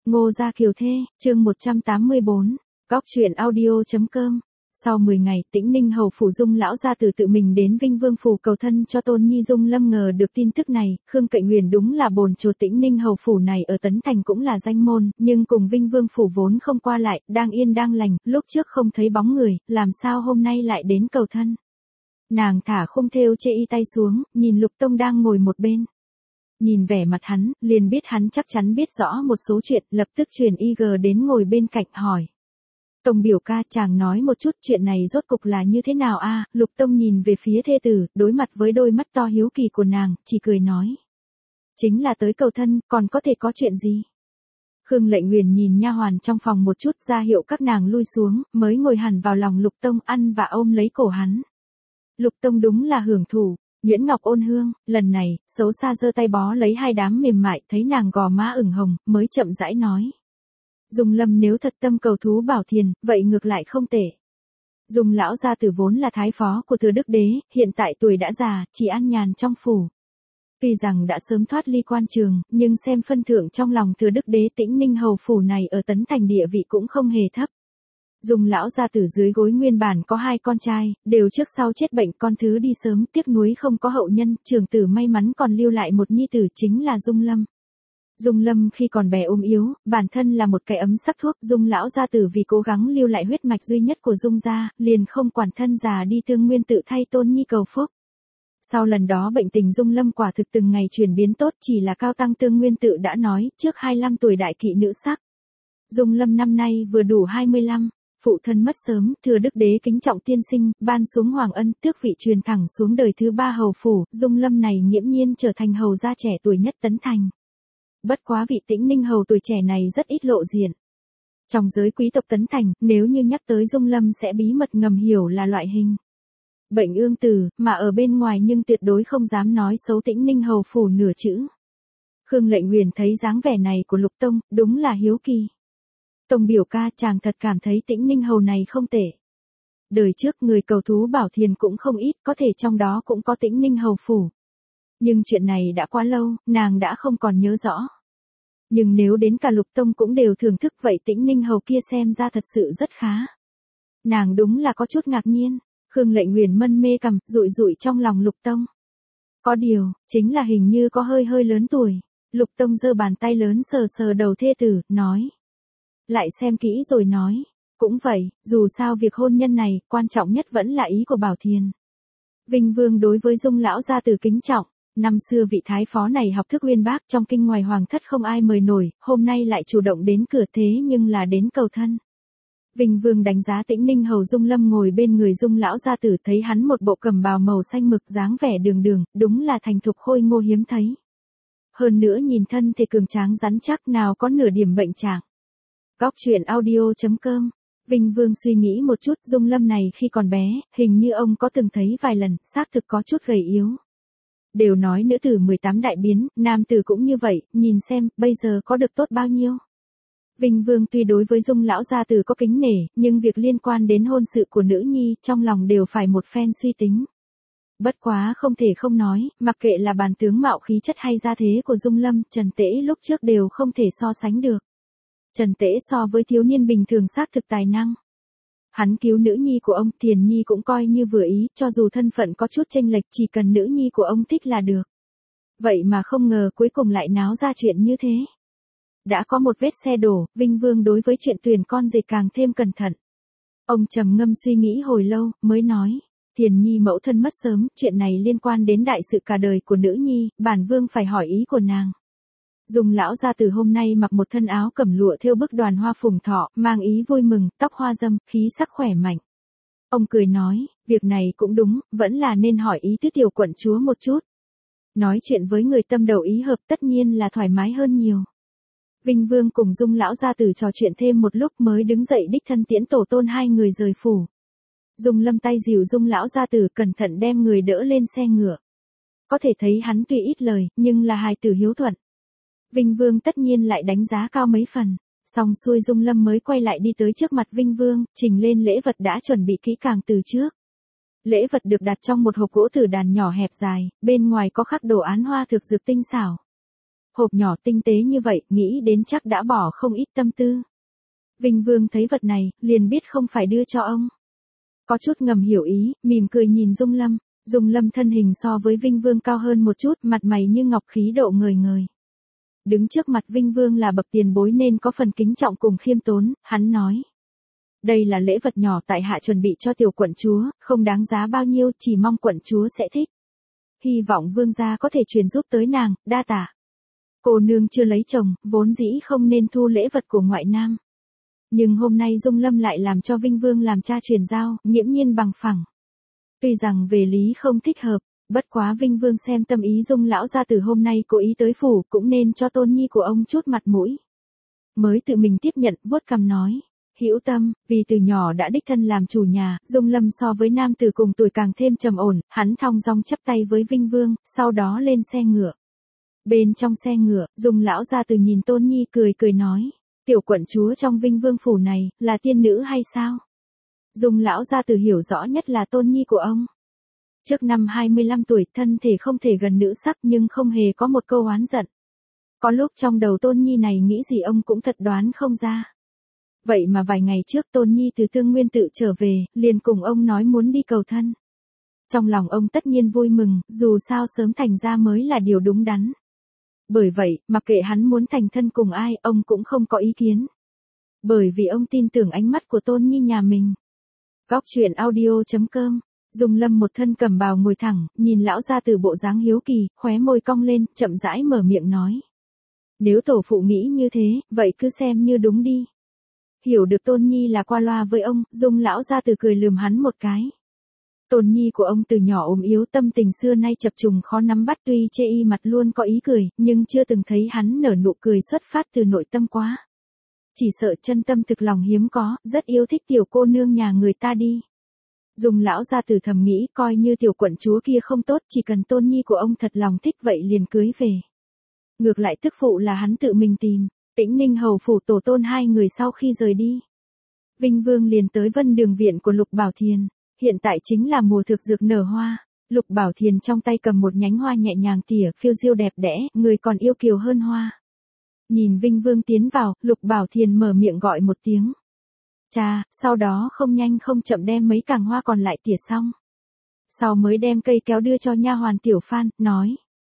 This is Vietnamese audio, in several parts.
Ngô Gia Kiều Thê, chương 184, Góc truyện audio.com. Sau 10 ngày, Tĩnh Ninh hầu phủ Dung lão gia tử tự mình đến Vinh Vương phủ cầu thân cho Tôn Nhi. Dung Lâm ngờ được tin tức này, Khương Cạnh Huyền đúng là bồn chùa Tĩnh Ninh hầu phủ này ở Tấn Thành cũng là danh môn, nhưng cùng Vinh Vương phủ vốn không qua lại, đang yên đang lành, lúc trước không thấy bóng người, làm sao hôm nay lại đến cầu thân. Nàng thả khung thêu chê y tay xuống, nhìn Lục Tông đang ngồi một bên. Nhìn vẻ mặt hắn, liền biết hắn chắc chắn biết rõ một số chuyện, lập tức truyền IG đến ngồi bên cạnh hỏi. Tông biểu ca, chàng nói một chút chuyện này rốt cục là như thế nào a? Lục Tông nhìn về phía thê tử, đối mặt với đôi mắt to hiếu kỳ của nàng, chỉ cười nói. Chính là tới cầu thân, còn có thể có chuyện gì? Khương Lệnh Huyền nhìn nha hoàn trong phòng một chút, ra hiệu các nàng lui xuống, mới ngồi hẳn vào lòng Lục Tông, ăn và ôm lấy cổ hắn. Lục Tông đúng là hưởng thụ. Nhuyễn Ngọc ôn hương, lần này, xấu xa giơ tay bó lấy hai đám mềm mại, thấy nàng gò má ửng hồng, mới chậm rãi nói. Dung Lâm nếu thật tâm cầu thú Bảo Thiền, vậy ngược lại không tệ. Dung lão gia tử vốn là thái phó của Thừa Đức Đế, hiện tại tuổi đã già, chỉ an nhàn trong phủ. Tuy rằng đã sớm thoát ly quan trường, nhưng xem phân thượng trong lòng Thừa Đức Đế, Tĩnh Ninh hầu phủ này ở Tấn Thành địa vị cũng không hề thấp. Dung lão gia tử dưới gối nguyên bản có hai con trai, đều trước sau chết bệnh, con thứ đi sớm, tiếc nuối không có hậu nhân, trưởng tử may mắn còn lưu lại một nhi tử chính là Dung Lâm. Dung Lâm khi còn bé ốm yếu, bản thân là một cái ấm sắc thuốc, Dung lão gia tử vì cố gắng lưu lại huyết mạch duy nhất của Dung gia, liền không quản thân già đi Tương Nguyên tự thay Tôn Nhi cầu phúc. Sau lần đó bệnh tình Dung Lâm quả thực từng ngày chuyển biến tốt, chỉ là Cao Tăng Tương Nguyên tự đã nói, trước 25 tuổi đại kỵ nữ sắc. Dung Lâm năm nay vừa đủ 25. Phụ thân mất sớm, Thừa Đức Đế kính trọng tiên sinh, ban xuống hoàng ân, tước vị truyền thẳng xuống đời thứ 3 hầu phủ, Dung Lâm này nghiễm nhiên trở thành hầu gia trẻ tuổi nhất Tấn Thành. Bất quá vị Tĩnh Ninh hầu tuổi trẻ này rất ít lộ diện. Trong giới quý tộc Tấn Thành, nếu như nhắc tới Dung Lâm sẽ bí mật ngầm hiểu là loại hình bệnh ương tử, mà ở bên ngoài nhưng tuyệt đối không dám nói xấu Tĩnh Ninh hầu phủ nửa chữ. Khương Lệnh Huyền thấy dáng vẻ này của Lục Tông, đúng là hiếu kỳ. Tông biểu ca, chàng thật cảm thấy Tĩnh Ninh hầu này không tệ. Đời trước người cầu thú Bảo Thiền cũng không ít, có thể trong đó cũng có Tĩnh Ninh hầu phủ. Nhưng chuyện này đã quá lâu, nàng đã không còn nhớ rõ. Nhưng nếu đến cả Lục Tông cũng đều thưởng thức vậy Tĩnh Ninh hầu kia xem ra thật sự rất khá. Nàng đúng là có chút ngạc nhiên. Khương Lệnh Huyền mân mê cằm, rụi rụi trong lòng Lục Tông. Có điều, chính là hình như có hơi lớn tuổi. Lục Tông giơ bàn tay lớn sờ sờ đầu thê tử, nói. Lại xem kỹ rồi nói. Cũng vậy, dù sao việc hôn nhân này, quan trọng nhất vẫn là ý của Bảo Thiền. Vinh Vương đối với Dung lão gia tử kính trọng. Năm xưa vị thái phó này học thức uyên bác, trong kinh ngoài hoàng thất không ai mời nổi, hôm nay lại chủ động đến cửa, thế nhưng là đến cầu thân. Vinh Vương đánh giá Tĩnh Ninh hầu Dung Lâm ngồi bên người Dung lão gia tử, thấy hắn một bộ cẩm bào màu xanh mực, dáng vẻ đường đường, đúng là thành thục khôi ngô hiếm thấy. Hơn nữa nhìn thân thể cường tráng rắn chắc, nào có nửa điểm bệnh trạng. Góc truyện audio.com. Vinh Vương suy nghĩ một chút, Dung Lâm này khi còn bé, hình như ông có từng thấy vài lần, xác thực có chút gầy yếu. Đều nói nữ tử 18 đại biến, nam tử cũng như vậy, nhìn xem, bây giờ có được tốt bao nhiêu. Vinh Vương tuy đối với Dung lão gia tử có kính nể, nhưng việc liên quan đến hôn sự của nữ nhi, trong lòng đều phải một phen suy tính. Bất quá không thể không nói, mặc kệ là bàn tướng mạo khí chất hay gia thế của Dung Lâm, Trần Tễ lúc trước đều không thể so sánh được. Trần Tễ so với thiếu niên bình thường xác thực tài năng. Hắn cứu nữ nhi của ông, Thiền Nhi cũng coi như vừa ý, cho dù thân phận có chút chênh lệch, chỉ cần nữ nhi của ông thích là được. Vậy mà không ngờ cuối cùng lại náo ra chuyện như thế. Đã có một vết xe đổ, Vinh Vương đối với chuyện tuyển con rể càng thêm cẩn thận. Ông trầm ngâm suy nghĩ hồi lâu, mới nói. Thiền Nhi mẫu thân mất sớm, chuyện này liên quan đến đại sự cả đời của nữ nhi, bản vương phải hỏi ý của nàng. Dung lão gia tử hôm nay mặc một thân áo cẩm lụa thêu bức đoàn hoa phùng thọ, mang ý vui mừng, tóc hoa dâm, khí sắc khỏe mạnh. Ông cười nói, việc này cũng đúng, vẫn là nên hỏi ý tứ tiểu quận chúa một chút. Nói chuyện với người tâm đầu ý hợp tất nhiên là thoải mái hơn nhiều. Vinh Vương cùng Dung lão gia tử trò chuyện thêm một lúc mới đứng dậy đích thân tiễn tổ tôn hai người rời phủ. Dung Lâm tay dìu Dung lão gia tử cẩn thận đem người đỡ lên xe ngựa. Có thể thấy hắn tuy ít lời, nhưng là hài tử hiếu thuận. Vinh Vương tất nhiên lại đánh giá cao mấy phần. Xong xuôi Dung Lâm mới quay lại đi tới trước mặt Vinh Vương, trình lên lễ vật đã chuẩn bị kỹ càng từ trước. Lễ vật được đặt trong một hộp gỗ tử đàn nhỏ hẹp dài, bên ngoài có khắc đồ án hoa thực dược tinh xảo. hộp nhỏ tinh tế như vậy, nghĩ đến chắc đã bỏ không ít tâm tư. Vinh Vương thấy vật này, liền biết không phải đưa cho ông. Có chút ngầm hiểu ý, mỉm cười nhìn Dung Lâm. Dung Lâm thân hình so với Vinh Vương cao hơn một chút, mặt mày như ngọc, khí độ ngời ngời. Đứng trước mặt Vinh Vương là bậc tiền bối nên có phần kính trọng cùng khiêm tốn, hắn nói. Đây là lễ vật nhỏ tại hạ chuẩn bị cho tiểu quận chúa, không đáng giá bao nhiêu, chỉ mong quận chúa sẽ thích. Hy vọng vương gia có thể truyền giúp tới nàng, đa tạ. Cô nương chưa lấy chồng, vốn dĩ không nên thu lễ vật của ngoại nam. Nhưng hôm nay Dung Lâm lại làm cho Vinh Vương làm cha truyền giao, nghiễm nhiên bằng phẳng. Tuy rằng về lý không thích hợp, bất quá Vinh Vương xem tâm ý Dung lão gia từ hôm nay cố ý tới phủ, cũng nên cho tôn nhi của ông chút mặt mũi. Mới tự mình tiếp nhận, vuốt cằm nói. Hữu tâm, vì từ nhỏ đã đích thân làm chủ nhà, Dung Lâm so với nam tử cùng tuổi càng thêm trầm ổn, hắn thong dong chắp tay với Vinh Vương, sau đó lên xe ngựa. Bên trong xe ngựa, Dung lão gia từ nhìn tôn nhi cười cười nói. Tiểu quận chúa trong Vinh Vương phủ này, là tiên nữ hay sao? Dung lão gia từ hiểu rõ nhất là tôn nhi của ông. Trước năm 25 tuổi, thân thể không thể gần nữ sắc nhưng không hề có một câu oán giận. Có lúc trong đầu tôn nhi này nghĩ gì ông cũng thật đoán không ra. Vậy mà vài ngày trước tôn nhi từ Tương Nguyên tự trở về, liền cùng ông nói muốn đi cầu thân. Trong lòng ông tất nhiên vui mừng, dù sao sớm thành ra mới là điều đúng đắn. Bởi vậy, mặc kệ hắn muốn thành thân cùng ai, ông cũng không có ý kiến. Bởi vì ông tin tưởng ánh mắt của tôn nhi nhà mình. Góc truyện audio.com. Dung Lâm một thân cẩm bào ngồi thẳng, nhìn lão gia từ bộ dáng hiếu kỳ, khóe môi cong lên, chậm rãi mở miệng nói. Nếu tổ phụ nghĩ như thế, vậy cứ xem như đúng đi. Hiểu được tôn nhi là qua loa với ông, Dung lão gia từ cười lườm hắn một cái. Tôn nhi của ông từ nhỏ ốm yếu, tâm tình xưa nay chập trùng khó nắm bắt, tuy chê y mặt luôn có ý cười, nhưng chưa từng thấy hắn nở nụ cười xuất phát từ nội tâm quá. Chỉ sợ chân tâm thực lòng hiếm có, rất yêu thích tiểu cô nương nhà người ta đi. Dung lão gia từ thầm nghĩ, coi như tiểu quận chúa kia không tốt, chỉ cần tôn nhi của ông thật lòng thích vậy liền cưới về. Ngược lại tức phụ là hắn tự mình tìm. Tĩnh Ninh hầu phủ tổ tôn hai người sau khi rời đi, Vinh Vương liền tới Vân Đường viện của Lục Bảo Thiền. Hiện tại chính là mùa thực dược nở hoa. Lục Bảo Thiền trong tay cầm một nhánh hoa nhẹ nhàng tỉa, phiêu diêu đẹp đẽ, người còn yêu kiều hơn hoa. Nhìn Vinh Vương tiến vào, Lục Bảo Thiền mở miệng gọi một tiếng. Cha, sau đó không nhanh không chậm đem mấy cành hoa còn lại tỉa xong. Sau mới đem cây kéo đưa cho nha hoàn Tiểu Phan, nói.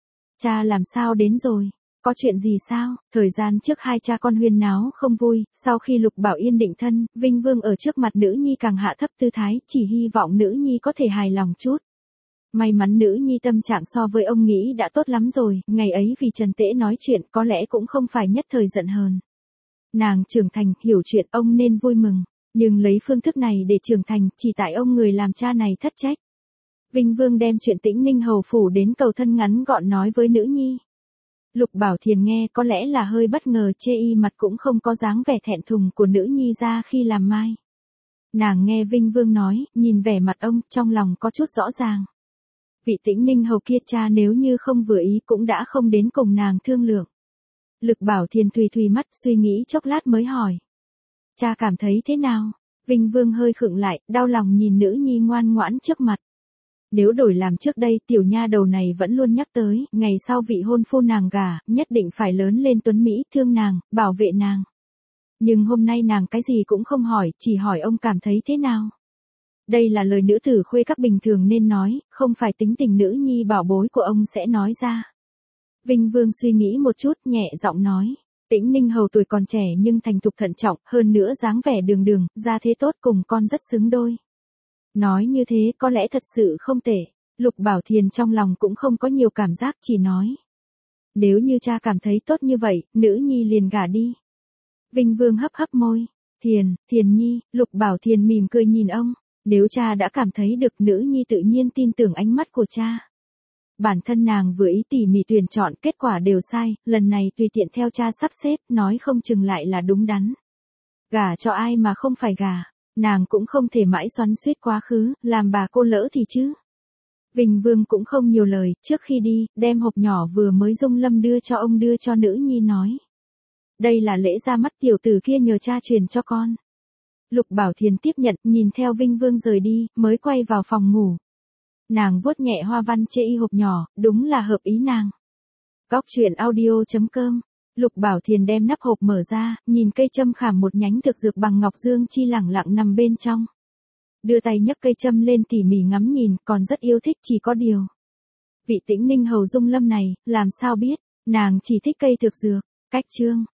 Cha làm sao đến rồi? Có chuyện gì sao? Thời gian trước hai cha con huyên náo không vui, sau khi Lục Bảo Yên định thân, Vinh Vương ở trước mặt nữ nhi càng hạ thấp tư thái, chỉ hy vọng nữ nhi có thể hài lòng chút. May mắn nữ nhi tâm trạng so với ông nghĩ đã tốt lắm rồi, ngày ấy vì Trần Tễ nói chuyện có lẽ cũng không phải nhất thời giận hờn. Nàng trưởng thành, hiểu chuyện, ông nên vui mừng, nhưng lấy phương thức này để trưởng thành, chỉ tại ông người làm cha này thất trách. Vinh Vương đem chuyện Tĩnh Ninh hầu phủ đến cầu thân ngắn gọn nói với nữ nhi. Lục Bảo Thiền nghe có lẽ là hơi bất ngờ, chê y mặt cũng không có dáng vẻ thẹn thùng của nữ nhi ra khi làm mai. Nàng nghe Vinh Vương nói, nhìn vẻ mặt ông, trong lòng có chút rõ ràng. Vị Tĩnh Ninh hầu kia cha nếu như không vừa ý cũng đã không đến cùng nàng thương lượng. Lục Bảo Thiền thùy thùy mắt, suy nghĩ chốc lát mới hỏi. Cha cảm thấy thế nào? Vinh Vương hơi khựng lại, đau lòng nhìn nữ nhi ngoan ngoãn trước mặt. Nếu đổi làm trước đây, tiểu nha đầu này vẫn luôn nhắc tới, ngày sau vị hôn phu nàng gả, nhất định phải lớn lên tuấn mỹ, thương nàng, bảo vệ nàng. Nhưng hôm nay nàng cái gì cũng không hỏi, chỉ hỏi ông cảm thấy thế nào. Đây là lời nữ tử khuê các bình thường nên nói, không phải tính tình nữ nhi bảo bối của ông sẽ nói ra. Vinh Vương suy nghĩ một chút, nhẹ giọng nói. Tĩnh Ninh hầu tuổi còn trẻ nhưng thành thục thận trọng, hơn nữa dáng vẻ đường đường, gia thế tốt, cùng con rất xứng đôi. Nói như thế có lẽ thật sự không tệ. Lục Bảo Thiền trong lòng cũng không có nhiều cảm giác, chỉ nói. Nếu như cha cảm thấy tốt như vậy, nữ nhi liền gả đi. Vinh Vương hấp hấp môi. Thiền nhi, Lục Bảo Thiền mỉm cười nhìn ông. Nếu cha đã cảm thấy được, nữ nhi tự nhiên tin tưởng ánh mắt của cha. Bản thân nàng vừa ý tỉ mỉ tuyển chọn, kết quả đều sai, lần này tùy tiện theo cha sắp xếp, nói không chừng lại là đúng đắn. Gả cho ai mà không phải gả. Nàng cũng không thể mãi xoắn xuýt quá khứ, làm bà cô lỡ thì chứ. Vinh Vương cũng không nhiều lời, trước khi đi, đem hộp nhỏ vừa mới Dung Lâm đưa cho ông đưa cho nữ nhi nói. Đây là lễ ra mắt tiểu tử kia nhờ cha truyền cho con. Lục Bảo Thiền tiếp nhận, nhìn theo Vinh Vương rời đi, mới quay vào phòng ngủ. Nàng vuốt nhẹ hoa văn chê y hộp nhỏ, đúng là hợp ý nàng. Góc truyện audio.com. Lục Bảo Thiền đem nắp hộp mở ra, nhìn cây châm khảm một nhánh thực dược bằng ngọc dương chi lẳng lặng nằm bên trong. Đưa tay nhấc cây châm lên tỉ mỉ ngắm nhìn, còn rất yêu thích, chỉ có điều. Vị Tĩnh Ninh hầu Dung Lâm này, làm sao biết, nàng chỉ thích cây thực dược. Cách chương.